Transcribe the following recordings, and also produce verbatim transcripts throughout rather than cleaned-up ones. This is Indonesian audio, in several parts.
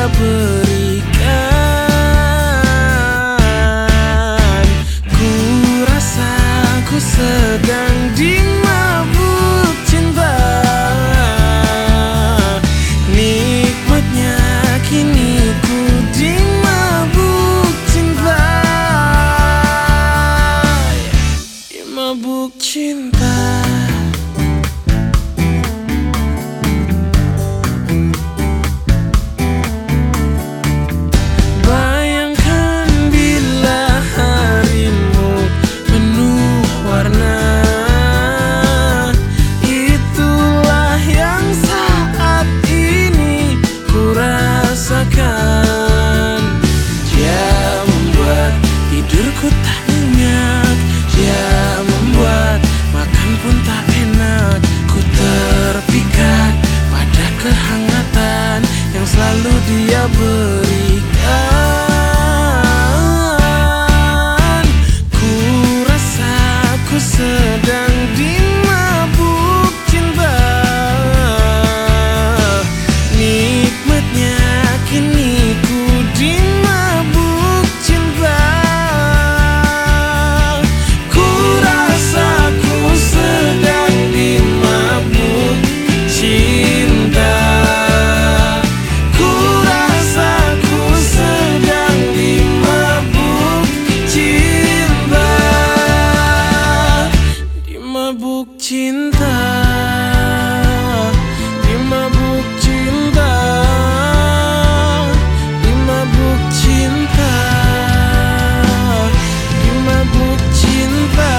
dia berikan. Ku rasa ku sedang dimabuk cinta. Nikmatnya kini ku dimabuk cinta. Dimabuk cinta. Tidurku tak nyenyak, dia membuat makan pun tak enak. Ku terpikat pada kehangatan yang selalu dia berikan. Ku rasa ku sedang dimabuk cinta. Nikmatnya kini ku dimabuk cinta. Dimabuk cinta, dimabuk cinta, dimabuk cinta, dimabuk cinta.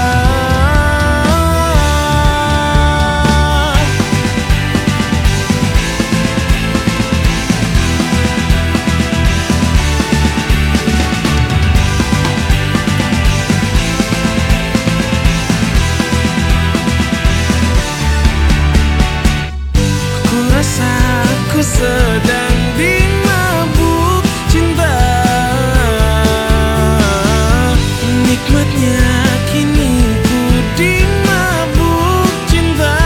Ku sedang dimabuk cinta. Nikmatnya kini ku dimabuk cinta.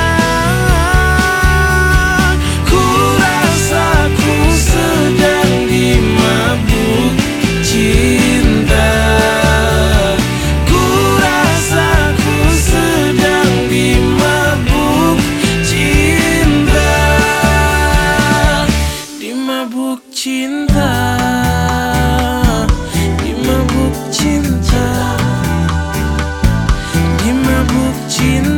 Ku rasa ku sedang dimabuk cinta. Ku rasa ku sedang dimabuk cinta. Dimabuk cinta, dimabuk cinta, dimabuk cinta.